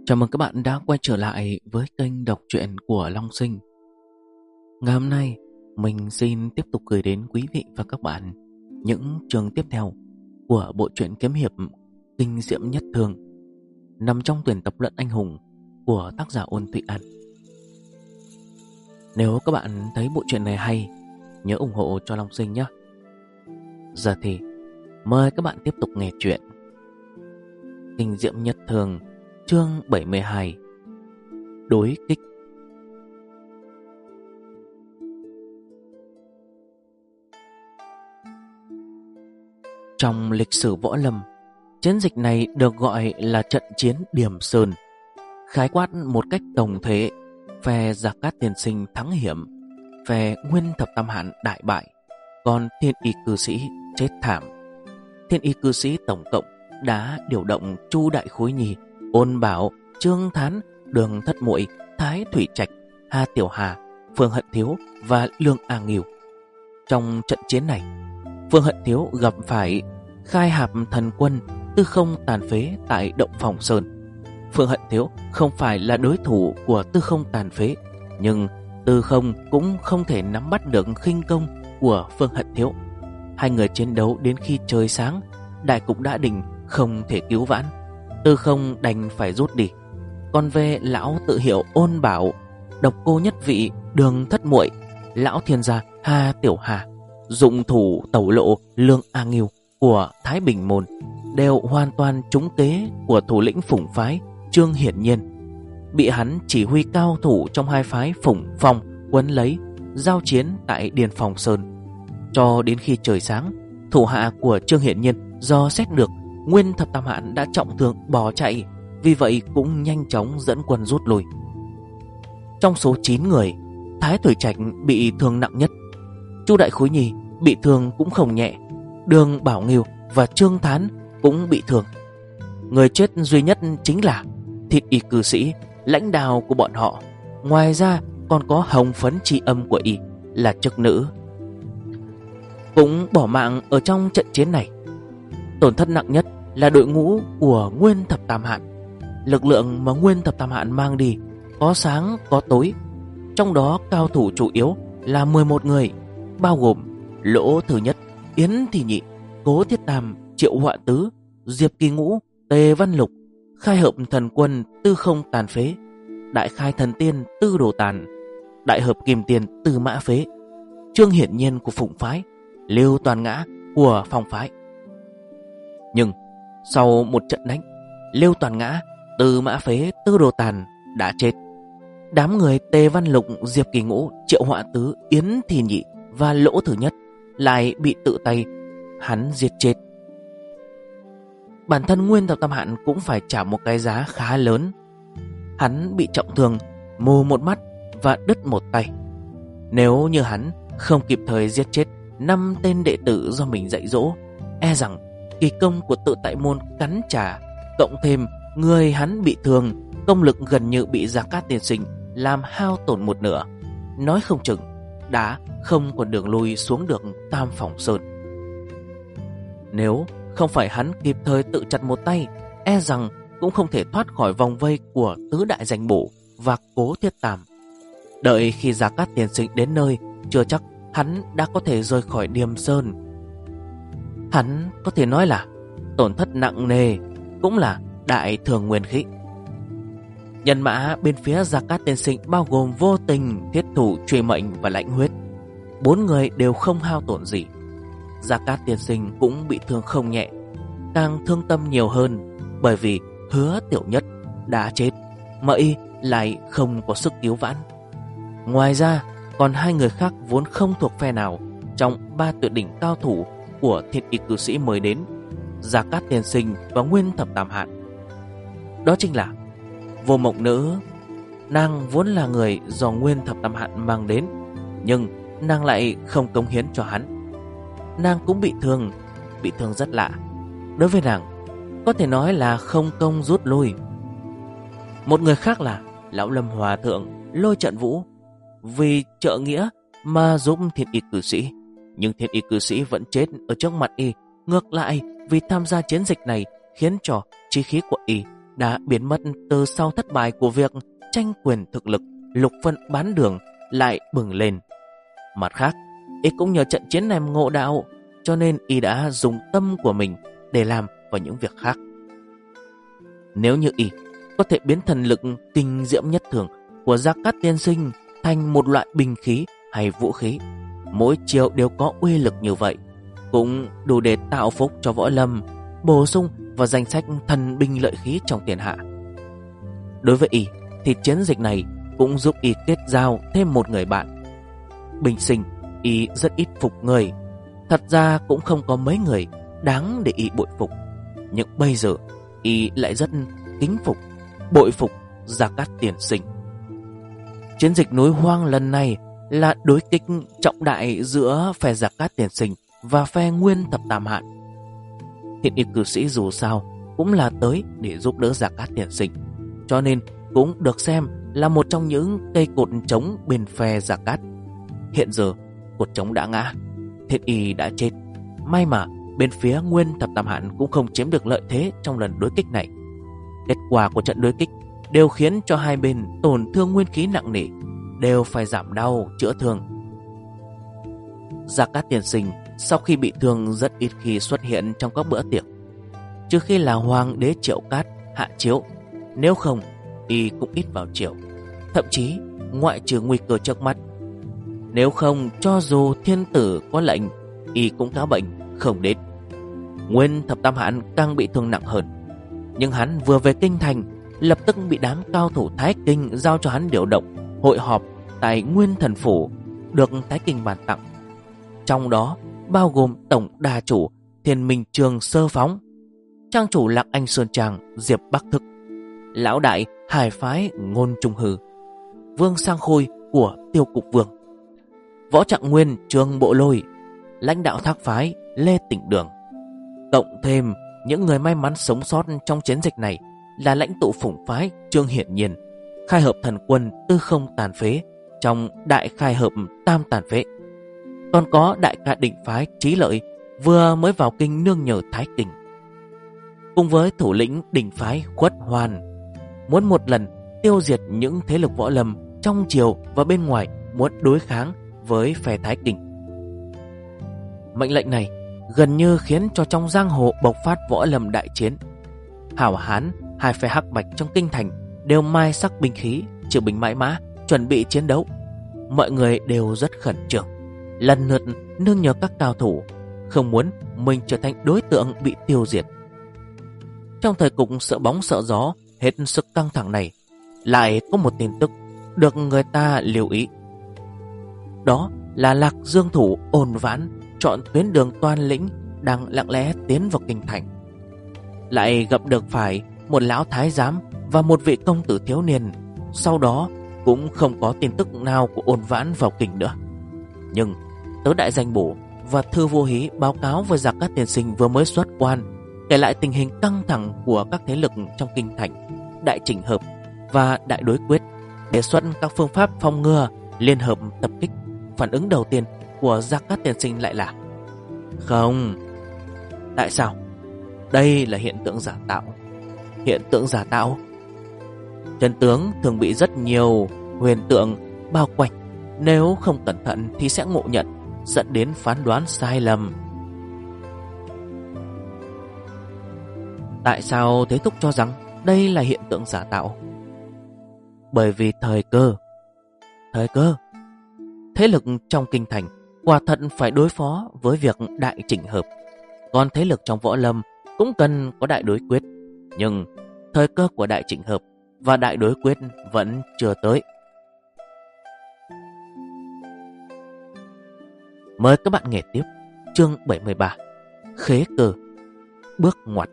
Chào mừng các bạn đã quay trở lại với kênh đọc truyện của Long Sinh. Ngày hôm nay, mình xin tiếp tục gửi đến quý vị và các bạn những chương tiếp theo của bộ truyện kiếm hiệp kinh diệm nhất thường, nằm trong tuyển tập Luận Anh Hùng của tác giả Ôn Thụy An. Nếu các bạn thấy bộ truyện này hay, nhớ ủng hộ cho Long Sinh nhé. Giờ thì mời các bạn tiếp tục nghe truyện Kinh diệm nhất thường, chương 72. Đối kích. Trong lịch sử võ lâm, chiến dịch này được gọi là trận chiến Điểm Sơn. Khái quát một cách tổng thể, phe Gia Cát Tiên Sinh thắng hiểm, phe Nguyên Thập Tam Hạn đại bại, còn Thiên Y cư sĩ chết thảm. Thiên Y cư sĩ tổng cộng đã điều động Chu Đại Khối Nhi, Ôn Bảo, Trương Thán, Đường Thất Muội, Thái Thủy Trạch, Hà Tiểu Hà, Phương Hận Thiếu và Lương A Nghiêu. Trong trận chiến này, Phương Hận Thiếu gặp phải Khai Hạp Thần Quân, Tư Không Tàn Phế tại Động Phòng Sơn. Phương Hận Thiếu không phải là đối thủ của Tư Không Tàn Phế, nhưng Tư Không cũng không thể nắm bắt được khinh công của Phương Hận Thiếu. Hai người chiến đấu đến khi trời sáng, đại cục đã định, không thể cứu vãn. Tư Không đành phải rút đi. Còn về lão tự hiệu Ôn Bảo, độc cô nhất vị Đường Thất Muội, lão thiên gia Hà Tiểu Hà, dụng thủ tẩu lộ Lương A Nghiêu của Thái Bình Môn, đều hoàn toàn trúng kế của thủ lĩnh Phủng phái Trương Hiển Nhiên. Bị hắn chỉ huy cao thủ trong hai phái Phủng Phong quấn lấy, giao chiến tại Điền Phòng Sơn. Cho đến khi trời sáng, thủ hạ của Trương Hiển Nhiên do xét được Nguyên Thập Tam Hạn đã trọng thương bỏ chạy, vì vậy cũng nhanh chóng dẫn quân rút lui. Trong số 9 người, Thái Thủy Trạch bị thương nặng nhất. Chu Đại Khối Nhi bị thương cũng không nhẹ. Đường Bảo Nghiêu và Trương Thán cũng bị thương. Người chết duy nhất chính là Thiên Y cư sĩ, lãnh đạo của bọn họ. Ngoài ra còn có Hồng Phấn Tri Âm của y là chức nữ, cũng bỏ mạng ở trong trận chiến này. Tổn thất nặng nhất là đội ngũ của Nguyên Thập Tam Hạn. Lực lượng mà Nguyên Thập Tam Hạn mang đi có sáng có tối. Trong đó cao thủ chủ yếu là 11 người, bao gồm Lỗ Thứ Nhất, Yến Thị Nhị, Cố Thiết Tam, Triệu Họa Tứ, Diệp Kỳ Ngũ, Tề Văn Lục, Khai Hợp Thần Quân Tư Không Tàn Phế, Đại Khai Thần Tiên Tư Đồ Tàn, Đại Hợp Kim Tiền Tư Mã Phế, Trương Hiển Nhiên của Phụng phái, Lưu Toàn Ngã của Phong phái. Nhưng sau một trận đánh, Lưu Toàn Ngã, Tư Mã Phế, Tư Đồ Tàn đã chết. Đám người Tề Văn Lục, Diệp Kỳ Ngũ, Triệu Họa Tứ, Yến Thị Nhị và Lỗ Thứ Nhất lại bị tự tay hắn giết chết. Bản thân Nguyên Thập Tam Hạn cũng phải trả một cái giá khá lớn. Hắn bị trọng thương, mù một mắt và đứt một tay. Nếu như hắn không kịp thời giết chết 5 tên đệ tử do mình dạy dỗ, e rằng kỳ công của Tự Tại Môn cắn trả, cộng thêm người hắn bị thương, công lực gần như bị Gia Cát Tiên Sinh làm hao tổn một nửa. Nói không chừng đã không còn đường lui xuống được Tam Phòng Sơn. Nếu không phải hắn kịp thời tự chặt một tay, e rằng cũng không thể thoát khỏi vòng vây của Tứ Đại Danh Bổ và Cố Thiết Tam. Đợi khi Gia Cát Tiên Sinh đến nơi, chưa chắc hắn đã có thể rời khỏi Điềm Sơn. Hắn có thể nói là tổn thất nặng nề, cũng là đại thường nguyên khí. Nhân mã bên phía Gia Cát Tiên Sinh bao gồm Vô Tình, Thiết Thủ, Truy Mệnh và Lãnh Huyết. 4 người đều không hao tổn gì. Gia Cát Tiên Sinh cũng bị thương không nhẹ, càng thương tâm nhiều hơn, bởi vì Hứa Tiểu Nhất đã chết mà y lại không có sức cứu vãn. Ngoài ra còn 2 người khác vốn không thuộc phe nào trong 3 tuyệt đỉnh cao thủ của Thiên Y cư sĩ mới đến, Gia Cát Tiên Sinh và Nguyên Thập Tam Hạn. Đó chính là Vô Mộng Nữ. Nàng vốn là người do Nguyên Thập Tam Hạn mang đến, nhưng nàng lại không cống hiến cho hắn. Nàng cũng bị thương rất lạ. Đối với nàng, có thể nói là không công rút lui. Một người khác là Lão Lâm Hòa Thượng Lôi Trận Vũ, vì trợ nghĩa mà giúp Thiên Y cư sĩ, nhưng Thiên Y cư sĩ vẫn chết ở trước mặt y. Ngược lại, vì tham gia chiến dịch này khiến cho chí khí của y đã biến mất từ sau thất bại của việc tranh quyền thực lực, lục phân bán đường lại bừng lên. Mặt khác, y cũng nhờ trận chiến này ngộ đạo, cho nên y đã dùng tâm của mình để làm vào những việc khác. Nếu như y có thể biến thần lực kinh diễm nhất thường của Gia Cát tiên sinh thành một loại binh khí hay vũ khí, mỗi chiều đều có uy lực như vậy, cũng đủ để tạo phúc cho võ lâm, bổ sung vào danh sách thần binh lợi khí trong thiên hạ. Đối với y thì chiến dịch này cũng giúp y kết giao thêm một người bạn. Bình sinh y rất ít phục người, thật ra cũng không có mấy người đáng để y bội phục, nhưng bây giờ y lại rất kính phục, bội phục Gia Cát tiên sinh. Chiến dịch núi hoang lần này là đối kích trọng đại giữa phe Gia Cát tiên sinh và phe Nguyên Thập Tam Hạn. Hiện y cử sĩ dù sao cũng là tới để giúp đỡ Gia Cát tiên sinh, cho nên cũng được xem là một trong những cây cột trống bên phe Gia Cát. Hiện giờ cột trống đã ngã, Thiết y đã chết. May mà bên phía Nguyên Thập Tam Hạn cũng không chiếm được lợi thế trong lần đối kích này. Kết quả của trận đối kích đều khiến cho hai bên tổn thương nguyên khí nặng nề, đều phải giảm đau chữa thương. Gia Cát tiên sinh sau khi bị thương rất ít khi xuất hiện trong các bữa tiệc, trừ khi là Hoàng đế Triệu Cát hạ chiếu, nếu không y cũng ít vào chiều. Thậm chí ngoại trừ nguy cơ trước mắt, nếu không cho dù thiên tử có lệnh, y cũng cáo bệnh không đến. Nguyên Thập Tam Hạn càng bị thương nặng hơn, nhưng hắn vừa về kinh thành lập tức bị đám cao thủ Thái Kinh giao cho hắn điều động hội họp tại Nguyên Thần Phủ, được Thái Kinh ban tặng, trong đó bao gồm tổng đà chủ Thiên Minh Trường Sơ Phóng, trang chủ Lạc Anh Sơn Trang Diệp Bắc Thực, lão đại Hải phái Ngôn Trung Hư, Vương Sang Khôi của Tiêu Cục Vương, võ trạng nguyên Trương Bộ Lôi, lãnh đạo Thác phái Lê Tịnh Đường. Cộng thêm những người may mắn sống sót trong chiến dịch này là lãnh tụ Phụng phái Trương Hiển Nhiên, khai hợp thần quân Tư Không Tàn Phế trong đại khai hợp Tam Tàn Phế, còn có đại ca Định phái Trí Lợi vừa mới vào kinh nương nhờ Thái Kinh, cùng với thủ lĩnh Định phái Khuất Hoàn, muốn một lần tiêu diệt những thế lực võ lâm trong triều và bên ngoài muốn đối kháng với phe Thái Kinh. Mệnh lệnh này gần như khiến cho trong giang hồ bộc phát võ lâm đại chiến. Hảo hán hai phe hắc bạch trong kinh thành đều mai sắc binh khí, triệu binh mãi mã, chuẩn bị chiến đấu. Mọi người đều rất khẩn trương, lần lượt nương nhờ các cao thủ, không muốn mình trở thành đối tượng bị tiêu diệt. Trong thời cục sợ bóng sợ gió hết sức căng thẳng này, lại có một tin tức được người ta lưu ý. Đó là Lạc Dương thủ Ôn Vãn chọn tuyến đường Toan Lĩnh đang lặng lẽ tiến vào kinh thành, lại gặp được phải một lão thái giám và một vị công tử thiếu niên. Sau đó cũng không có tin tức nào của Ôn Vãn vào kinh nữa. Nhưng Tớ Đại Danh Bổ và Thư Vô Hí báo cáo với Gia Cát tiên sinh vừa mới xuất quan, kể lại tình hình căng thẳng của các thế lực trong kinh thành, đại chỉnh hợp và đại đối quyết, đề xuất các phương pháp phòng ngừa, liên hợp tập kích. Phản ứng đầu tiên của Gia Cát tiên sinh lại là: không. Tại sao? Đây là hiện tượng giả tạo. Hiện tượng giả tạo? Chân tướng thường bị rất nhiều huyền tượng bao quanh, nếu không cẩn thận thì sẽ ngộ nhận, dẫn đến phán đoán sai lầm. Tại sao Thế Thúc cho rằng đây là hiện tượng giả tạo? Bởi vì thời cơ. Thời cơ? Thế lực trong kinh thành quả thật phải đối phó với việc đại chỉnh hợp, còn thế lực trong võ lâm cũng cần có đại đối quyết. Nhưng thời cơ của đại chỉnh hợp và đại đối quyết vẫn chưa tới. Mời các bạn nghe tiếp chương 73, Khế cơ, bước ngoặt.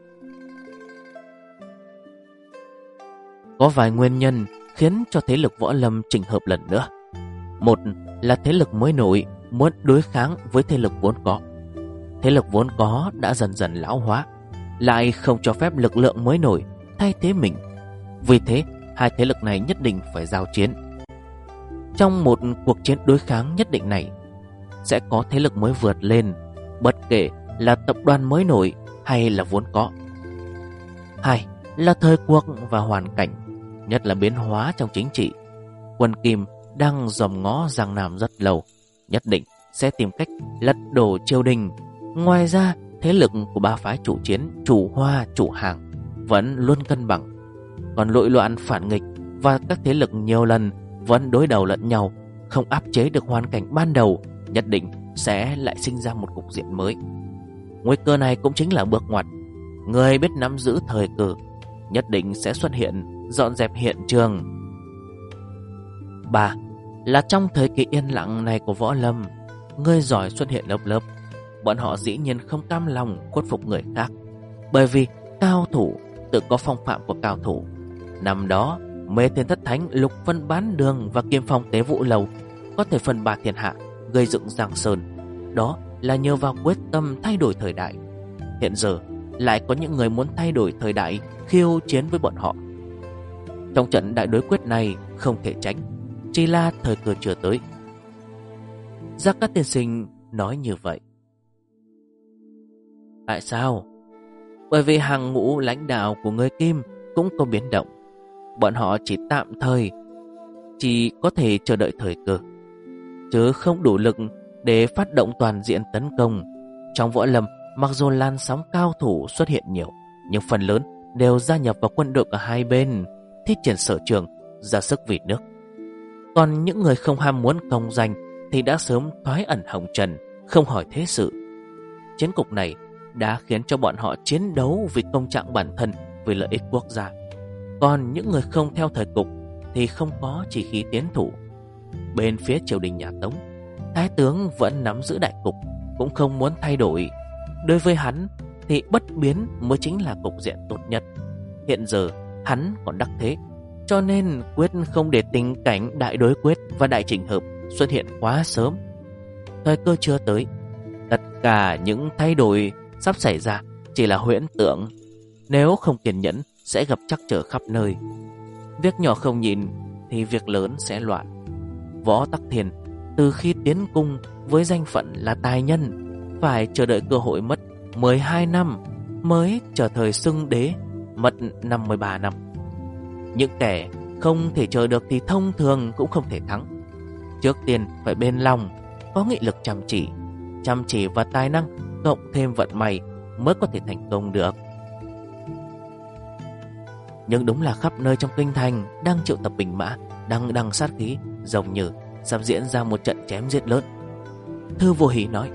Có vài nguyên nhân khiến cho thế lực võ lâm chỉnh hợp lần nữa. Một là thế lực mới nổi muốn đối kháng với thế lực vốn có. Thế lực vốn có đã dần dần lão hóa, lại không cho phép lực lượng mới nổi thay thế mình. Vì thế, hai thế lực này nhất định phải giao chiến. Trong một cuộc chiến đối kháng nhất định này, sẽ có thế lực mới vượt lên, bất kể là tập đoàn mới nổi hay là vốn có. Hai là thời cuộc và hoàn cảnh, nhất là biến hóa trong chính trị. Quân Kim đang dòm ngó Giang Nam rất lâu, nhất định sẽ tìm cách lật đổ triều đình. Ngoài ra, thế lực của ba phái chủ chiến, chủ Hoa, chủ Hàng vẫn luôn cân bằng. Còn nội loạn phản nghịch và các thế lực nhiều lần vẫn đối đầu lẫn nhau, không áp chế được hoàn cảnh ban đầu, nhất định sẽ lại sinh ra một cục diện mới. Nguy cơ này cũng chính là bước ngoặt. Người biết nắm giữ thời cơ nhất định sẽ xuất hiện, dọn dẹp hiện trường. 3. Là trong thời kỳ yên lặng này của võ lâm, người giỏi xuất hiện lớp lớp. Bọn họ dĩ nhiên không cam lòng khuất phục người khác, bởi vì cao thủ tự có phong phạm của cao thủ. Năm đó, Mê Thiên Thất Thánh, Lục Vân Bán Đường và Kim Phong Tế Vũ Lầu có thể phân ba thiên hạ, gây dựng Giang Sơn. Đó là nhờ vào quyết tâm thay đổi thời đại. Hiện giờ lại có những người muốn thay đổi thời đại, khiêu chiến với bọn họ. Trong trận đại đối quyết này không thể tránh, chỉ là thời cơ chưa tới. Gia Cát tiên sinh nói như vậy. Tại sao? Bởi vì hàng ngũ lãnh đạo của người Kim cũng có biến động. Bọn họ chỉ tạm thời, chỉ có thể chờ đợi thời cơ, chứ không đủ lực để phát động toàn diện tấn công. Trong võ lâm, mặc dù làn sóng cao thủ xuất hiện nhiều, nhưng phần lớn đều gia nhập vào quân đội ở hai bên, thi triển sở trường, ra sức vì nước. Còn những người không ham muốn công danh thì đã sớm thoái ẩn hồng trần, không hỏi thế sự. Chiến cục này đã khiến cho bọn họ chiến đấu vì công trạng bản thân, vì lợi ích quốc gia. Còn những người không theo thời cục thì không có chỉ khí tiến thủ. Bên phía triều đình nhà Tống, thái tướng vẫn nắm giữ đại cục, cũng không muốn thay đổi. Đối với hắn thì bất biến mới chính là cục diện tốt nhất. Hiện giờ hắn còn đắc thế, cho nên quyết không để tình cảnh đại đối quyết và đại chỉnh hợp xuất hiện quá sớm. Thời cơ chưa tới, tất cả những thay đổi sắp xảy ra chỉ là huyễn tưởng. Nếu không kiên nhẫn sẽ gặp trắc trở khắp nơi. Việc nhỏ không nhìn thì việc lớn sẽ loạn. Võ Tắc Thiên từ khi tiến cung với danh phận là tài nhân, phải chờ đợi cơ hội mất 12 năm mới trở thời xưng đế, mất 53 năm. Những kẻ không thể chờ được thì thông thường cũng không thể thắng. Trước tiên phải bên lòng, có nghị lực chăm chỉ và tài năng, cộng thêm vận may mới có thể thành công được. Nhưng đúng là khắp nơi trong kinh thành đang triệu tập binh mã, đang sát khí, giống như sắp diễn ra một trận chém giết lớn. Thư Vô Hí nói.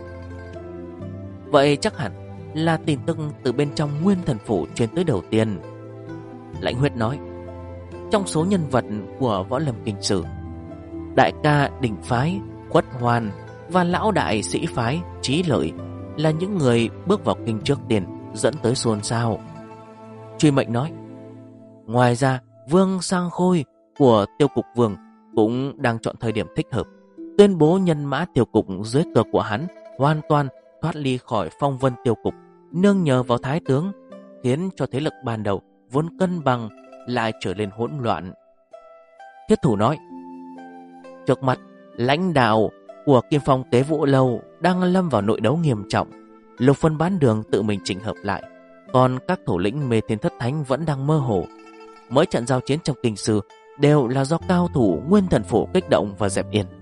Vậy chắc hẳn là tin tức từ bên trong Nguyên Thần Phủ truyền tới đầu tiên. Lãnh Huyết nói. Trong số nhân vật của võ lâm kinh sử, đại ca Đỉnh Phái, Quất Hoàn và lão đại Sĩ Phái, Trí Lợi là những người bước vào kinh trước tiên, dẫn tới xôn xao. Truy Mệnh nói. Ngoài ra, Vương Sang Khôi của Tiêu Cục Vương cũng đang chọn thời điểm thích hợp, tuyên bố nhân mã Tiêu Cục dưới cờ của hắn hoàn toàn thoát ly khỏi phong vân Tiêu Cục, nương nhờ vào thái tướng, khiến cho thế lực ban đầu vốn cân bằng lại trở nên hỗn loạn. Thiết Thủ nói. Trước mặt, lãnh đạo của Kim Phong Tế Vũ Lâu đang lâm vào nội đấu nghiêm trọng. Lục Vân Bán Đường tự mình chỉnh hợp lại, còn các thủ lĩnh Mê Thiên Thất Thánh vẫn đang mơ hồ. Mỗi trận giao chiến trong kinh sư đều là do cao thủ Nguyên Thần Phủ kích động và dẹp yên.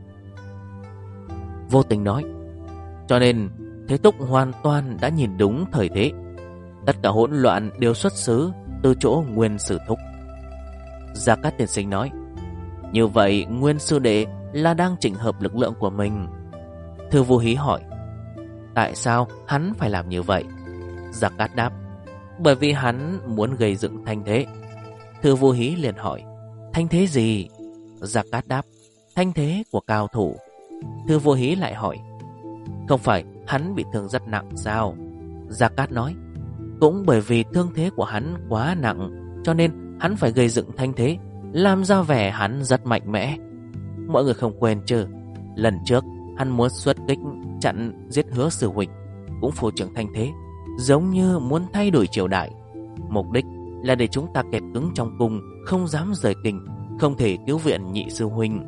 Vô Tình nói. Cho nên Thế Túc hoàn toàn đã nhìn đúng thời thế. Tất cả hỗn loạn đều xuất xứ từ chỗ Nguyên Sư Thúc. Gia Cát tiên sinh nói. Như vậy Nguyên Sư Đệ là đang chỉnh hợp lực lượng của mình. Thư Vô Hí hỏi. Tại sao hắn phải làm như vậy? Gia Cát đáp. Bởi vì hắn muốn gây dựng thanh thế. Thư Vô Hí liền hỏi. Thanh thế gì? Gia Cát đáp. Thanh thế của cao thủ. Thư Vô Hí lại hỏi. Không phải hắn bị thương rất nặng sao? Gia Cát nói. Cũng bởi vì thương thế của hắn quá nặng, cho nên hắn phải gây dựng thanh thế, làm ra vẻ hắn rất mạnh mẽ. Mọi người không quên chứ, lần trước hắn muốn xuất kích chặn giết Hứa Sư huynh, cũng phô trương thanh thế, giống như muốn thay đổi triều đại. Mục đích là để chúng ta kẹt cứng trong cung, không dám rời kinh, không thể cứu viện nhị sư huynh.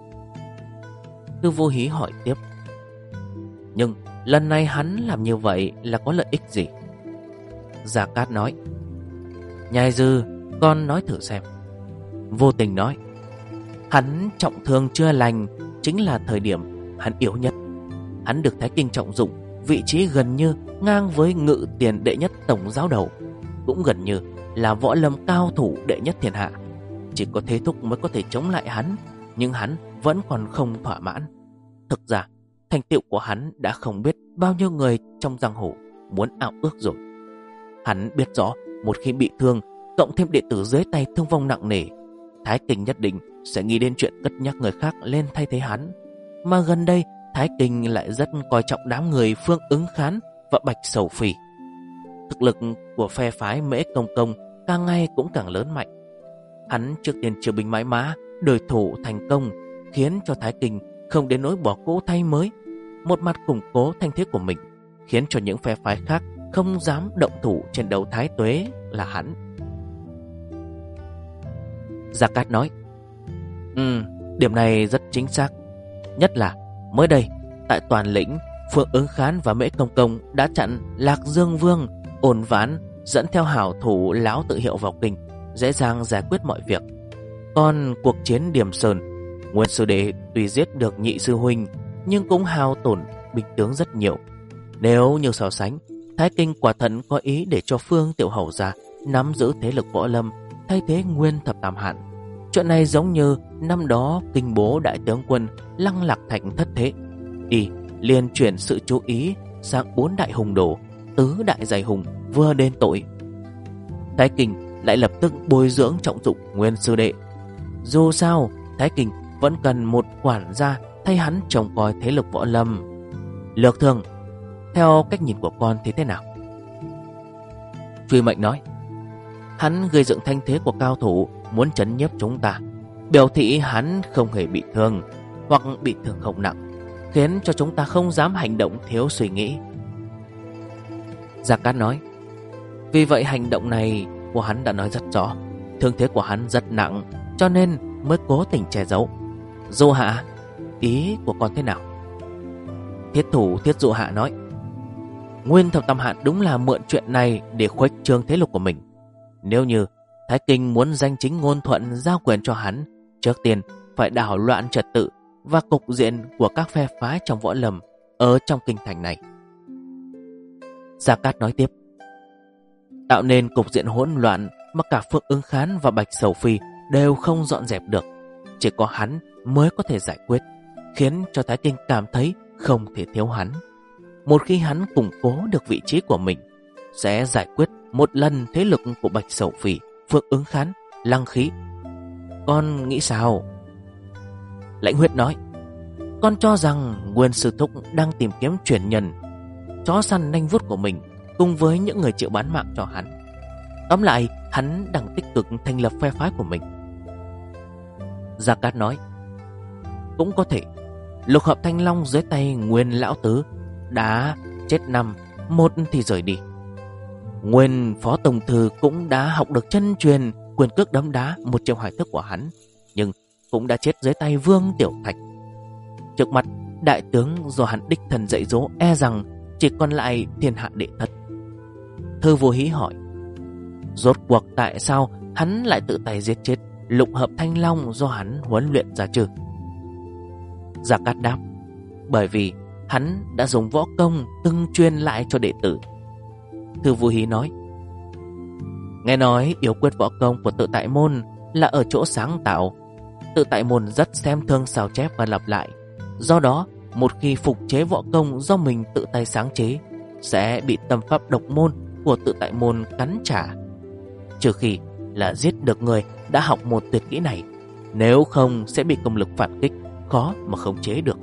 Thư Vô Hí hỏi tiếp. Nhưng lần này hắn làm như vậy là có lợi ích gì? Gia Cát nói. Nhai dư, con nói thử xem. Vô Tình nói, hắn trọng thương chưa lành, chính là thời điểm hắn yếu nhất. Hắn được Thái Kinh trọng dụng, vị trí gần như ngang với Ngự Tiền đệ nhất tổng giáo đầu, cũng gần như là võ lâm cao thủ đệ nhất thiên hạ. Chỉ có Thế Thúc mới có thể chống lại hắn, nhưng hắn vẫn còn không thỏa mãn. Thực ra, thành tựu của hắn đã không biết bao nhiêu người trong giang hồ muốn ao ước rồi. Hắn biết rõ, một khi bị thương, cộng thêm đệ tử dưới tay thương vong nặng nề, Thái Kinh nhất định sẽ nghĩ đến chuyện cất nhắc người khác lên thay thế hắn. Mà gần đây, Thái Kinh lại rất coi trọng đám người Phương Ứng Khán và Bạch Sầu Phi. Thực lực của phe phái Mễ Công Công càng ngày cũng càng lớn mạnh. Hắn trước tiên chiêu binh mãi mã, đổi thủ thành công, khiến cho Thái Kinh không đến nỗi bỏ cũ thay mới. Một mặt củng cố thanh thế của mình, khiến cho những phe phái khác không dám động thủ trên đầu Thái Tuế là hắn. Gia Cát nói, điểm này rất chính xác. Nhất là mới đây, tại Toàn Lĩnh, Phương Ứng Khán và Mễ Công Công đã chặn Lạc Dương Vương, Ổn Ván dẫn theo hảo thủ Lão Tự Hiệu vào kinh, dễ dàng giải quyết mọi việc. Còn cuộc chiến Điểm Sơn, Nguyên Sư Đệ tuy giết được Nhị Sư Huynh, nhưng cũng hao tổn binh tướng rất nhiều. Nếu như so sánh, Thái Kinh quả thật có ý để cho Phương Tiểu Hầu ra nắm giữ thế lực võ lâm, thay thế Nguyên Thập Tam Hạn. Chuyện này giống như năm đó Kinh Bố đại tướng quân Lăng Lạc Thành thất thế, y liền chuyển sự chú ý sang 4 đại hùng đồ, tứ đại giai hùng vừa đền tội. Thái Kinh lại lập tức bồi dưỡng trọng dụng Nguyên Sư Đệ. Dù sao, Thái Kinh vẫn cần một quản gia thay hắn trông coi thế lực võ lâm. Lược Thường, theo cách nhìn của con thì thế nào? Truy Mệnh nói, hắn gây dựng thanh thế của cao thủ, muốn trấn nhiếp chúng ta, biểu thị hắn không hề bị thương, hoặc bị thương không nặng, khiến cho chúng ta không dám hành động thiếu suy nghĩ. Gia Cát nói, vì vậy hành động này của hắn đã nói rất rõ, thương thế của hắn rất nặng, cho nên mới cố tình che giấu. Dụ Hạ, ý của con thế nào? Thiết thủ Thiết Dụ Hạ nói, Nguyên Thập Tam Hạn đúng là mượn chuyện này để khuếch trương thế lực của mình. Nếu như Thái Kinh muốn danh chính ngôn thuận giao quyền cho hắn, trước tiên phải đảo loạn trật tự và cục diện của các phe phái trong võ lâm ở trong kinh thành này. Gia Cát nói tiếp, tạo nên cục diện hỗn loạn mà cả Phương Ứng Khán và Bạch Sầu Phi đều không dọn dẹp được. Chỉ có hắn mới có thể giải quyết, khiến cho Thái Kinh cảm thấy không thể thiếu hắn. Một khi hắn củng cố được vị trí của mình, sẽ giải quyết một lần thế lực của Bạch Sầu Phi, Phương Ứng Khán, Lăng Khí. Con nghĩ sao? Lãnh Huyết nói, con cho rằng Nguyên Sư Thúc đang tìm kiếm truyền nhân, chó săn nanh vuốt của mình, cùng với những người chịu bán mạng cho hắn. Tóm lại, hắn đang tích cực thành lập phe phái của mình. Gia Cát nói, cũng có thể Lục Hợp Thanh Long dưới tay Nguyên Lão Tứ đã chết 5, 1 thì rời đi. Nguyên Phó Tổng Thư cũng đã học được chân truyền quyền cước đấm đá một chiêu hải thức của hắn, nhưng cũng đã chết dưới tay Vương Tiểu Thạch. Trước mặt đại tướng do hắn đích thân dạy dỗ, e rằng chỉ còn lại Thiên Hạ Đệ Thất. Thư Vô Hí hỏi, rốt cuộc tại sao hắn lại tự tay giết chết Lục Hợp Thanh Long do hắn huấn luyện ra chứ? Gia Cát đáp, bởi vì hắn đã dùng võ công từng truyền lại cho đệ tử. Thư Vô Hí nói, nghe nói yếu quyết võ công của Tự Tại Môn là ở chỗ sáng tạo. Tự Tại Môn rất xem thường sao chép và lặp lại. Do đó, một khi phục chế võ công do mình tự tay sáng chế, sẽ bị tâm pháp độc môn của Tự Tại Môn cắn trả. Trừ khi là giết được người đã học một tuyệt kỹ này, nếu không sẽ bị công lực phản kích, khó mà khống chế được.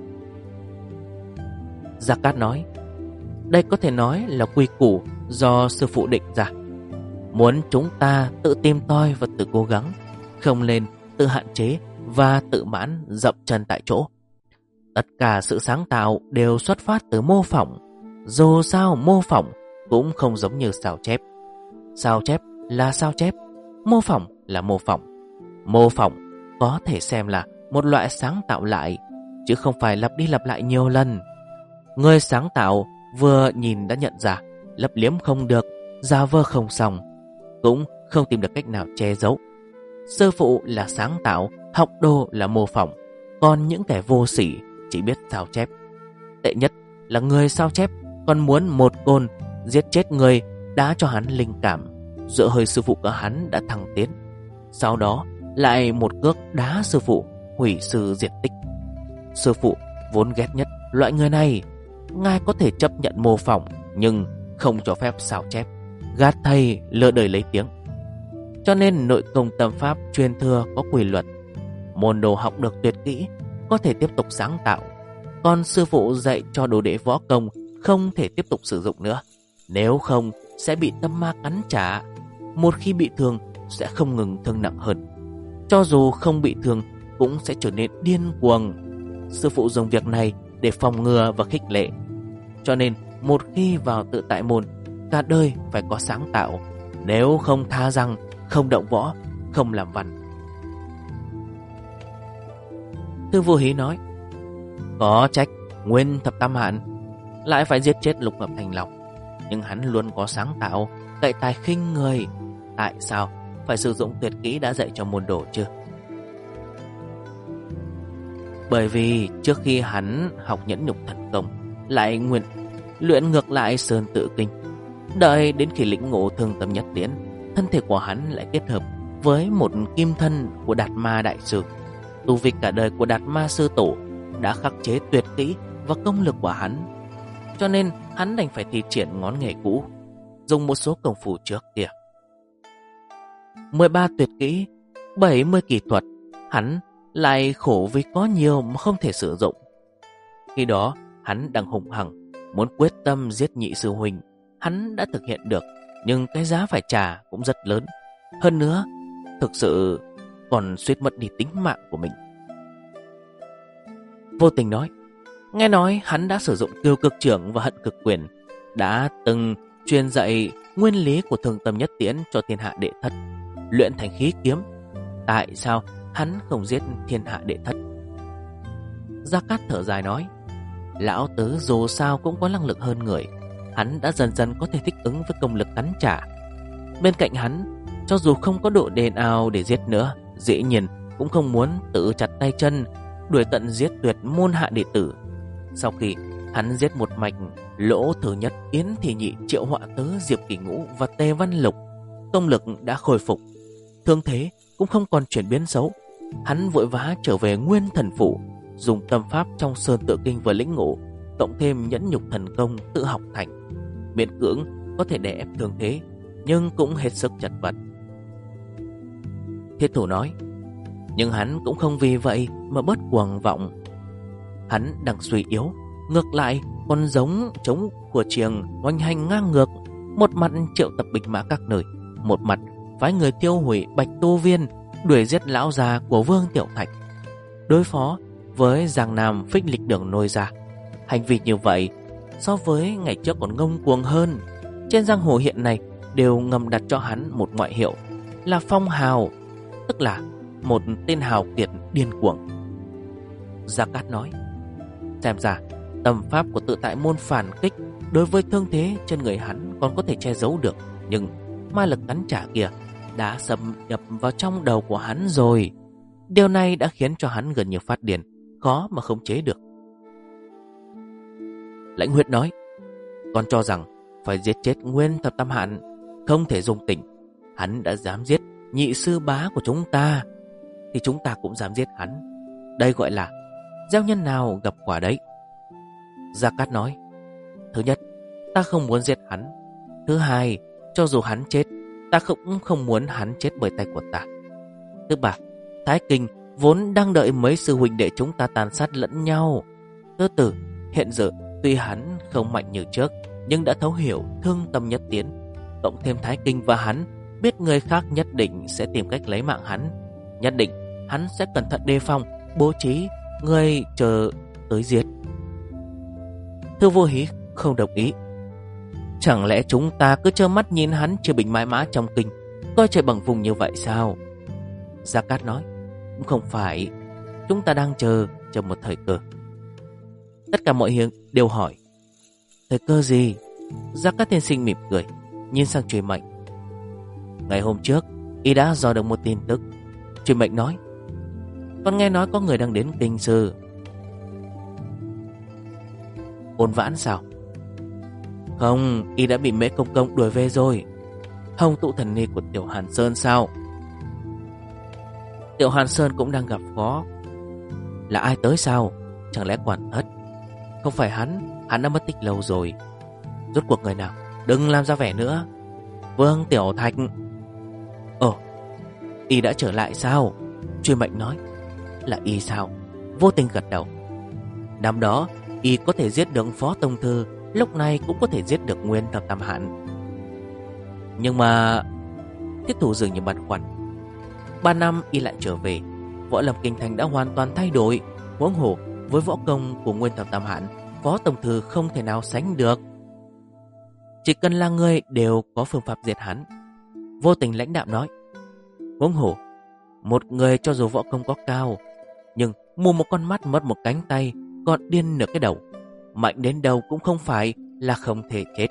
Gia Cát nói, đây có thể nói là quy củ do sư phụ định ra, muốn chúng ta tự tìm tòi và tự cố gắng, không nên tự hạn chế và tự mãn dậm chân tại chỗ. Tất cả sự sáng tạo đều xuất phát từ mô phỏng. Dù sao mô phỏng cũng không giống như sao chép. Sao chép là sao chép, mô phỏng là mô phỏng. Mô phỏng có thể xem là một loại sáng tạo lại, chứ không phải lặp đi lặp lại nhiều lần. Người sáng tạo vừa nhìn đã nhận ra, lấp liếm không được, giả vờ không xong, cũng không tìm được cách nào che giấu. Sư phụ là sáng tạo, học đồ là mô phỏng, còn những kẻ vô sỉ chỉ biết sao chép. Tệ nhất là người sao chép còn muốn một côn giết chết người đã cho hắn linh cảm, dựa hơi sư phụ của hắn đã thăng tiến, sau đó lại một cước đá sư phụ, hủy sư diệt tích. Sư phụ vốn ghét nhất loại người này. Ngài có thể chấp nhận mô phỏng, nhưng không cho phép sao chép, gạt thầy lừa đời lấy tiếng. Cho nên nội công tâm pháp truyền thừa có quy luật. Môn đồ học được tuyệt kỹ có thể tiếp tục sáng tạo, còn sư phụ dạy cho đồ đệ võ công không thể tiếp tục sử dụng nữa. Nếu không sẽ bị tâm ma cắn trả. Một khi bị thương sẽ không ngừng thương nặng hơn. Cho dù không bị thương cũng sẽ trở nên điên cuồng. Sư phụ dùng việc này để phòng ngừa và khích lệ. Cho nên một khi vào tự tại môn, cả đời phải có sáng tạo. Nếu không tha rằng không động võ, không làm văn. Thư Vô Hí nói: có trách Nguyên Thập Tam Hạn lại phải giết chết Lục Hợp Thành Long, nhưng hắn luôn có sáng tạo, cậy tài khinh người. Tại sao phải sử dụng tuyệt kỹ đã dạy cho môn đồ chứ? Bởi vì trước khi hắn học nhẫn nhục thần công, lại luyện ngược lại Sơn Tự Kinh. Đợi đến khi lĩnh ngộ Thương Tâm Nhất Tiễn, thân thể của hắn lại kết hợp với một kim thân của Đạt Ma Đại Sư. Tu vi cả đời của Đạt Ma Sư Tổ đã khắc chế tuyệt kỹ và công lực của hắn. Cho nên hắn đành phải thi triển ngón nghề cũ, dùng một số công phu trước kia. 13 tuyệt kỹ, 70 kỹ thuật, hắn lại khổ vì có nhiều mà không thể sử dụng. Khi đó hắn đang hùng hằng muốn quyết tâm giết nhị sư huynh. Hắn đã thực hiện được, nhưng cái giá phải trả cũng rất lớn. Hơn nữa, thực sự còn suýt mất đi tính mạng của mình. Vô Tình nói: nghe nói hắn đã sử dụng Kiêu Cực Trưởng và Hận Cực Quyền, đã từng truyền dạy nguyên lý của Thương Tâm Nhất Tiễn cho thiên hạ đệ thất, luyện thành khí kiếm. Tại sao hắn không giết thiên hạ đệ thất? Gia Cát thở dài nói: lão tứ dù sao cũng có năng lực hơn người. Hắn đã dần dần có thể thích ứng với công lực cắn trả. Bên cạnh hắn, cho dù không có độ đền nào để giết nữa, dĩ nhiên cũng không muốn tự chặt tay chân, đuổi tận giết tuyệt môn hạ đệ tử. Sau khi hắn giết một mạch Lỗ Thứ Nhất, Yến Thị Nhị, Triệu Họa Tứ, Diệp Kỳ Ngũ và Tề Văn Lục, công lực đã khôi phục, thương thế cũng không còn chuyển biến xấu. Hắn vội vã trở về Nguyên Thần Phủ, dùng tâm pháp trong Sơn Tự Kinh và lĩnh ngộ, cộng thêm nhẫn nhục thần công tự học thành, miễn cưỡng có thể đè ép thương thế, nhưng cũng hết sức chật vật. Thiết Thủ nói: nhưng hắn cũng không vì vậy mà bớt cuồng vọng. Hắn đang suy yếu, ngược lại còn giống chống của Triềng hoành hành ngang ngược, một mặt triệu tập binh mã các nơi, một mặt phái người tiêu hủy Bạch Tô Viên, đuổi giết lão già của Vương Tiểu Thạch, đối phó với Giang Nam Phích Lịch Đường nôi ra. Hành vi như vậy so với ngày trước còn ngông cuồng hơn. Trên giang hồ hiện nay đều ngầm đặt cho hắn một ngoại hiệu là Phong Hào, tức là một tên hào kiệt điên cuồng. Gia Cát nói: xem ra tâm pháp của tự tại môn phản kích đối với thương thế trên người hắn còn có thể che giấu được, nhưng ma lực cắn trả kia đã xâm nhập vào trong đầu của hắn rồi. Điều này đã khiến cho hắn gần như phát điên, khó mà khống chế được. Lãnh Huyết nói: con cho rằng phải giết chết Nguyên Thập Tam Hạn không thể dung tình. Hắn đã dám giết nhị sư bá của chúng ta, thì chúng ta cũng dám giết hắn. Đây gọi là gieo nhân nào gặp quả đấy. Gia Cát nói: thứ nhất, ta không muốn giết hắn. Thứ hai, cho dù hắn chết, ta cũng không muốn hắn chết bởi tay của ta. Thứ ba, Thái Kinh vốn đang đợi mấy sư huynh đệ chúng ta tàn sát lẫn nhau. Thứ tư, hiện giờ tuy hắn không mạnh như trước, nhưng đã thấu hiểu Thương Tâm Nhất Tiễn, cộng thêm Thái Kinh và hắn biết người khác nhất định sẽ tìm cách lấy mạng hắn. Nhất định hắn sẽ cẩn thận đề phòng, bố trí người chờ tới giết. Thư Vô Hí không đồng ý. Chẳng lẽ chúng ta cứ trơ mắt nhìn hắn chưa bình mãi mã trong kinh, coi trời bằng vùng như vậy sao? Gia Cát nói: cũng không phải, chúng ta đang chờ một thời cơ. Tất cả mọi người đều hỏi: thời cơ gì? Gia Cát tiên sinh mỉm cười, nhìn sang Chuôi Mạnh: Ngày hôm trước y đã dò được một tin tức. Chuyên mệnh nói: con nghe nói có người đang đến Kinh Sư. Ôn Vãn sao? Không, y đã bị Mễ Công Công đuổi về rồi. Hồng tụ thần ni của Tiểu Hàn Sơn sao? Tiểu Hàn Sơn cũng đang gặp khó. Là ai tới sao? Chẳng lẽ Quản Thất? Không phải hắn đã mất tích lâu rồi. Rốt cuộc người nào? Đừng làm ra vẻ nữa. Vương Tiểu Thạch. Ồ, y đã trở lại sao? Chuyên mệnh nói. Là y sao? Vô Tình gật đầu. Năm đó y có thể giết được Phó Tông Thư, lúc này cũng có thể giết được Nguyên Thập Tam Hãn. Nhưng mà Thiết Thủ dường như băn khoăn. 3 năm y lại trở về, võ lâm kinh thành đã hoàn toàn thay đổi. Huống hồ với võ công của Nguyên Thập Tam Hãn, Phó Tông Thư không thể nào sánh được. Chỉ cần là người đều có phương pháp diệt hắn. Vô Tình lãnh đạm nói. Huống hồ một người cho dù võ công có cao, nhưng mù một con mắt mất một cánh tay, còn điên nửa cái đầu, mạnh đến đâu cũng không phải là không thể chết.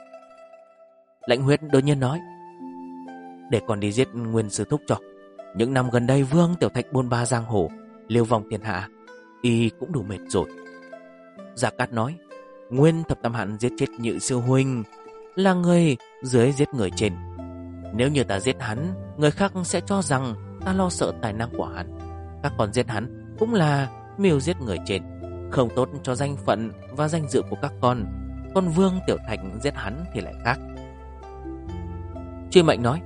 Lãnh Huyết đột nhiên nói. Để còn đi giết Nguyên Sư Thúc cho. Những năm gần đây Vương Tiểu Thạch bôn ba giang hồ, lưu vong thiên hạ, y cũng đủ mệt rồi. Gia Cát nói. Nguyên Thập Tam Hãn giết chết Nhị Sư Huynh, là người dưới giết người trên. Nếu như ta giết hắn, người khác sẽ cho rằng ta lo sợ tài năng của hắn. Các con giết hắn cũng là mưu giết người trên, không tốt cho danh phận và danh dự của các con. Còn Vương Tiểu Thạch giết hắn thì lại khác. Chuyên mệnh nói.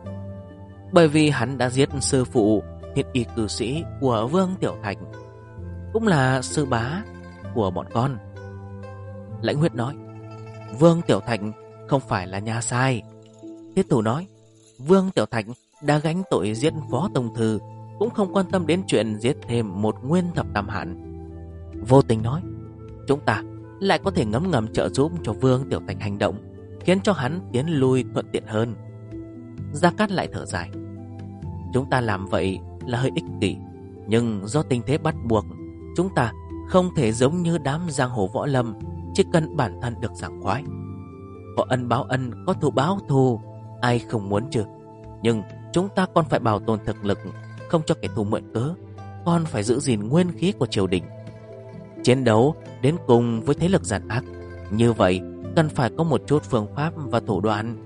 Bởi vì hắn đã giết sư phụ Thiết Y cử sĩ của Vương Tiểu Thạch, cũng là sư bá của bọn con. Lãnh Huyết nói. Vương Tiểu Thạch không phải là nhà sai. Thiết Thủ nói. Vương Tiểu Thạch đã gánh tội giết Phó Tông Thư, cũng không quan tâm đến chuyện giết thêm một Nguyên Thập Tam Hãn. Vô Tình nói. Chúng ta lại có thể ngấm ngầm trợ giúp cho Vương Tiểu Thạch hành động, khiến cho hắn tiến lui thuận tiện hơn. Gia Cát lại thở dài. Chúng ta làm vậy là hơi ích kỷ, nhưng do tình thế bắt buộc, chúng ta không thể giống như đám giang hồ võ lâm, chỉ cần bản thân được sảng khoái. Có ân báo ân, có thù báo thù, ai không muốn chứ. Nhưng chúng ta còn phải bảo tồn thực lực, không cho kẻ thù mượn cớ, còn phải giữ gìn nguyên khí của triều đình. Chiến đấu đến cùng với thế lực giàn ác, như vậy cần phải có một chút phương pháp và thủ đoạn.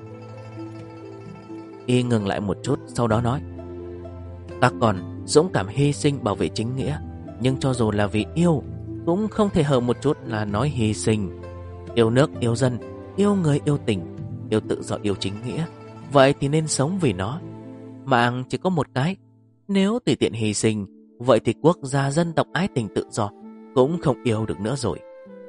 Y ngừng lại một chút, sau đó nói. Ta còn dũng cảm hy sinh bảo vệ chính nghĩa, nhưng cho dù là vì yêu, cũng không thể hờ một chút là nói hy sinh. Yêu nước, yêu dân, yêu người, yêu tình, yêu tự do, yêu chính nghĩa, vậy thì nên sống vì nó. Mạng chỉ có một cái, nếu tùy tiện hy sinh, vậy thì quốc gia dân tộc ái tình tự do cũng không yêu được nữa rồi.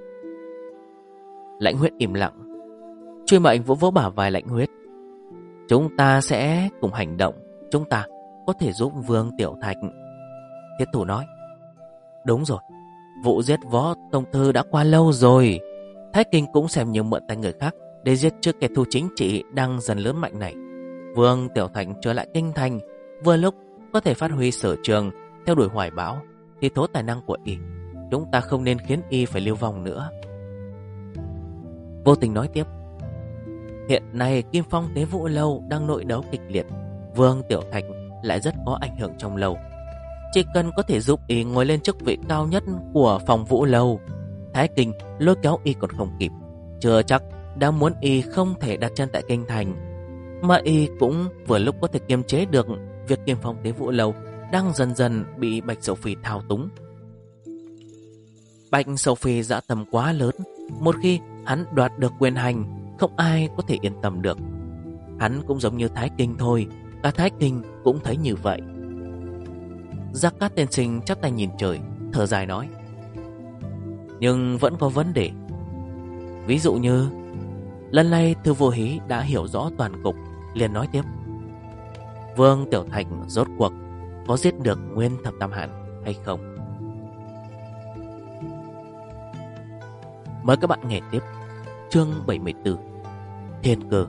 Lãnh Huyết im lặng. Chuyên mệnh vỗ vỗ bả vai Lãnh Huyết. Chúng ta sẽ cùng hành động, chúng ta có thể giúp Vương Tiểu Thạch. Thiết Thủ nói. Đúng rồi, vụ giết Võ Tông Thư đã qua lâu rồi. Thái Kinh cũng xem như mượn tay người khác để giết trước kẻ thù chính trị đang dần lớn mạnh này. Vương Tiểu Thạch trở lại kinh thành, vừa lúc có thể phát huy sở trường, theo đuổi hoài bão, thì thố tài năng của y. Chúng ta không nên khiến y phải lưu vong nữa. Vô Tình nói tiếp. Hiện nay Kim Phong Tế Vũ Lâu đang nội đấu kịch liệt, Vương Tiểu Thạch lại rất có ảnh hưởng trong lâu. Chỉ cần có thể giúp y ngồi lên chức vị cao nhất của phòng Vũ Lâu, Thái Kinh lôi kéo y còn không kịp. Chưa chắc đã muốn y không thể đặt chân tại kinh thành, mà y cũng vừa lúc có thể kiềm chế được việc Kim Phong Tế Vũ Lâu đang dần dần bị Bạch Sầu Phi thao túng. Bạch Sầu Phi dã tâm quá lớn, một khi hắn đoạt được quyền hành, không ai có thể yên tâm được. Hắn cũng giống như Thái Kinh thôi, cả Thái Kinh cũng thấy như vậy. Gia Cát Tiên Sinh chắp tay nhìn trời, thở dài nói. Nhưng vẫn có vấn đề. Ví dụ như lần này Thư Vô Hí đã hiểu rõ toàn cục, liền nói tiếp. Vương Tiểu Thạch rốt cuộc có giết được Nguyên Thập Tam Hãn hay không? Mời các bạn nghe tiếp chương 74, Thiên Cơ.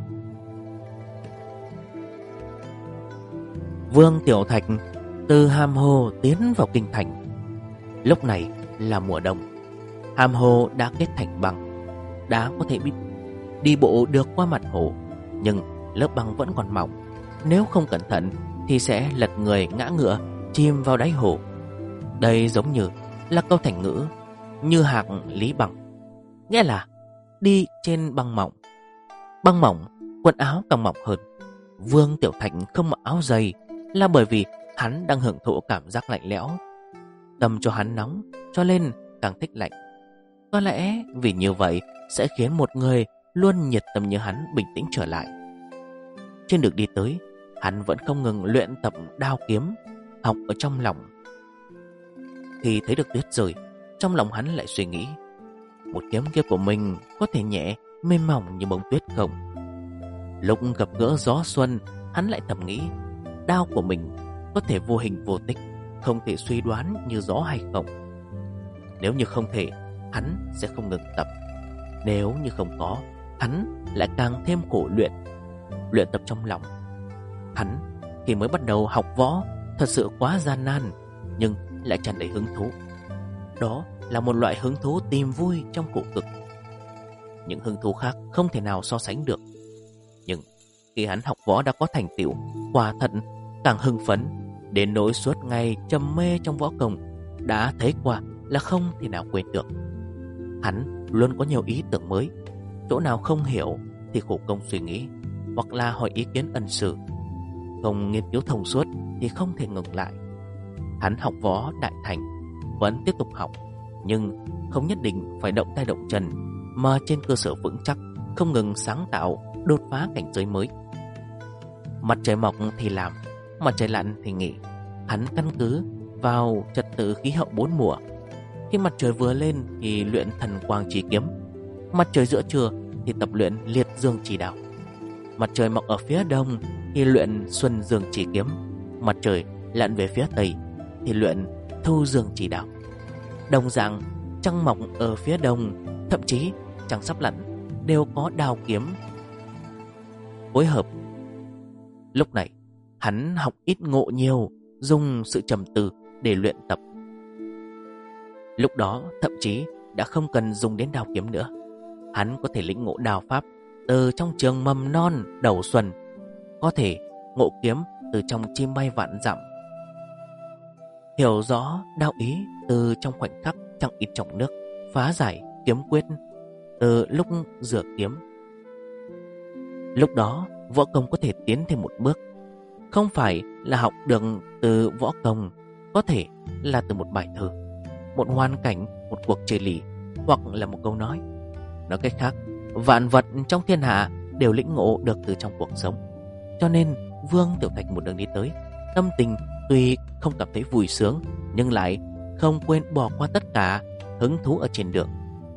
Vương Tiểu Thạch từ Hàm Hồ tiến vào kinh thành. Lúc này là mùa đông, Hàm Hồ đã kết thành băng, đá có thể đi bộ được qua mặt hồ, nhưng lớp băng vẫn còn mỏng. nếu không cẩn thận thì sẽ lật người ngã ngựa, chìm vào đáy hồ. Đây giống như là câu thành ngữ như hạc lý băng, nghĩa là đi trên băng mỏng. Băng mỏng, quần áo càng mỏng hơn. Vương Tiểu Thạch không mặc áo dày là bởi vì hắn đang hưởng thụ cảm giác lạnh lẽo. Tâm cho hắn nóng, cho nên càng thích lạnh. Có lẽ vì như vậy sẽ khiến một người luôn nhiệt tâm như hắn bình tĩnh trở lại. Trên đường đi tới, hắn vẫn không ngừng luyện tập đao kiếm, học ở trong lòng. Khi thấy được tuyết rơi, trong lòng hắn lại suy nghĩ, một kiếm kia của mình có thể nhẹ, mềm mỏng như bông tuyết không? Lúc gặp gỡ gió xuân, hắn lại thầm nghĩ, đao của mình có thể vô hình vô tích, không thể suy đoán như gió hay không. Nếu như không thể, hắn sẽ không ngừng tập. Nếu như không có, hắn lại càng thêm khổ luyện tập trong lòng. Hắn khi mới bắt đầu học võ thật sự quá gian nan, nhưng lại tràn đầy hứng thú. Đó là một loại hứng thú tìm vui trong khổ cực. Những hứng thú khác không thể nào so sánh được. Nhưng khi hắn học võ đã có thành tựu, quả thật càng hưng phấn, đến nỗi suốt ngày trầm mê trong võ công, đã thấy qua là không thể nào quên được. Hắn luôn có nhiều ý tưởng mới, chỗ nào không hiểu thì khổ công suy nghĩ, hoặc là hỏi ý kiến ân sư. Không nghiên cứu thông suốt thì không thể ngừng lại. Hắn học võ đại thành, vẫn tiếp tục học, nhưng không nhất định phải động tay động chân, mà trên cơ sở vững chắc, không ngừng sáng tạo, đột phá cảnh giới mới. Mặt trời mọc thì làm, mặt trời lặn thì nghỉ. Hắn căn cứ vào trật tự khí hậu bốn mùa. Khi mặt trời vừa lên thì luyện thần quang chỉ kiếm, mặt trời giữa trưa thì tập luyện liệt dương chỉ đạo, mặt trời mọc ở phía đông thì luyện xuân dương chỉ kiếm, mặt trời lặn về phía tây thì luyện thu dương chỉ đạo. Đồng dạng, trăng mọc ở phía đông, thậm chí trăng sắp lặn đều có đao kiếm phối hợp. Lúc này, hắn học ít ngộ nhiều, dùng sự trầm tư để luyện tập. Lúc đó thậm chí đã không cần dùng đến đao kiếm nữa. Hắn có thể lĩnh ngộ đao pháp từ trong trường mầm non đầu xuân, có thể ngộ kiếm từ trong chim bay vạn dặm, hiểu rõ đao ý từ trong khoảnh khắc chẳng ít trong nước, phá giải kiếm quyết từ lúc rửa kiếm. Lúc đó võ công có thể tiến thêm một bước. Không phải là học được từ võ công, có thể là từ một bài thơ, một hoàn cảnh, một cuộc chơi lì, hoặc là một câu nói. Nói cách khác, vạn vật trong thiên hạ đều lĩnh ngộ được từ trong cuộc sống. Cho nên Vương Tiểu Thạch một đường đi tới, tâm tình tuy không cảm thấy vui sướng, nhưng lại không quên bỏ qua tất cả hứng thú ở trên đường.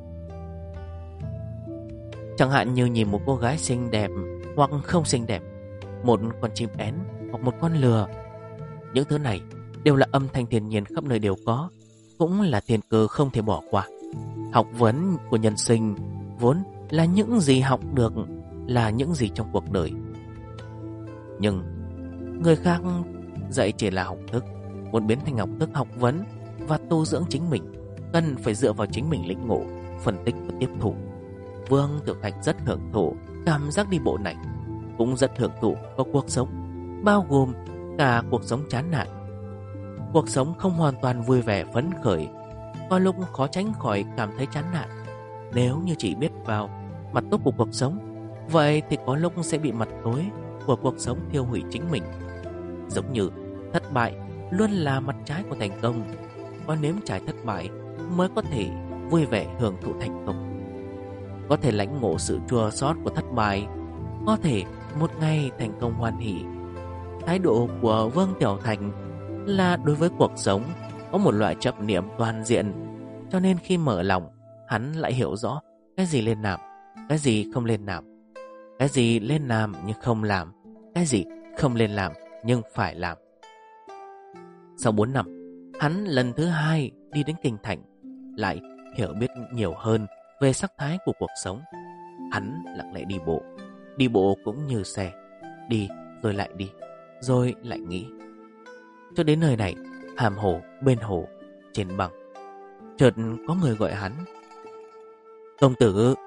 Chẳng hạn như nhìn một cô gái xinh đẹp hoặc không xinh đẹp, một con chim én hoặc một con lừa. Những thứ này đều là âm thanh thiên nhiên khắp nơi đều có, cũng là thiên cơ không thể bỏ qua. Học vấn của nhân sinh vốn là những gì học được, là những gì trong cuộc đời. Nhưng người khác dạy chỉ là học thức, muốn biến thành học thức học vấn và tu dưỡng chính mình, cần phải dựa vào chính mình lĩnh ngộ, phân tích và tiếp thu. Vương Tiểu Thạch rất hưởng thụ cảm giác đi bộ này, cũng rất hưởng thụ vào cuộc sống, bao gồm cả cuộc sống chán nản. Cuộc sống không hoàn toàn vui vẻ phấn khởi, có lúc khó tránh khỏi cảm thấy chán nản. Nếu như chỉ biết vào mặt tốt của cuộc sống, vậy thì có lúc sẽ bị mặt tối của cuộc sống thiêu hủy chính mình. Giống như thất bại luôn là mặt trái của thành công, có nếm trải thất bại mới có thể vui vẻ hưởng thụ thành công, có thể lãnh ngộ sự chua xót của thất bại, có thể một ngày thành công hoan hỉ. Thái độ của Vương Tiểu Thành là đối với cuộc sống có một loại chấp niệm toàn diện, cho nên khi mở lòng, hắn lại hiểu rõ cái gì nên làm, cái gì không nên làm, cái gì nên làm nhưng không làm, cái gì không nên làm nhưng phải làm. Sau 4 năm, hắn lần thứ 2 đi đến kinh thành, lại hiểu biết nhiều hơn về sắc thái của cuộc sống. Hắn lặng lẽ đi bộ cũng như xe, đi rồi lại đi, rồi lại nghĩ. Cho đến nơi này, hàm hồ, bên hồ, trên băng, chợt có người gọi hắn. Công tử,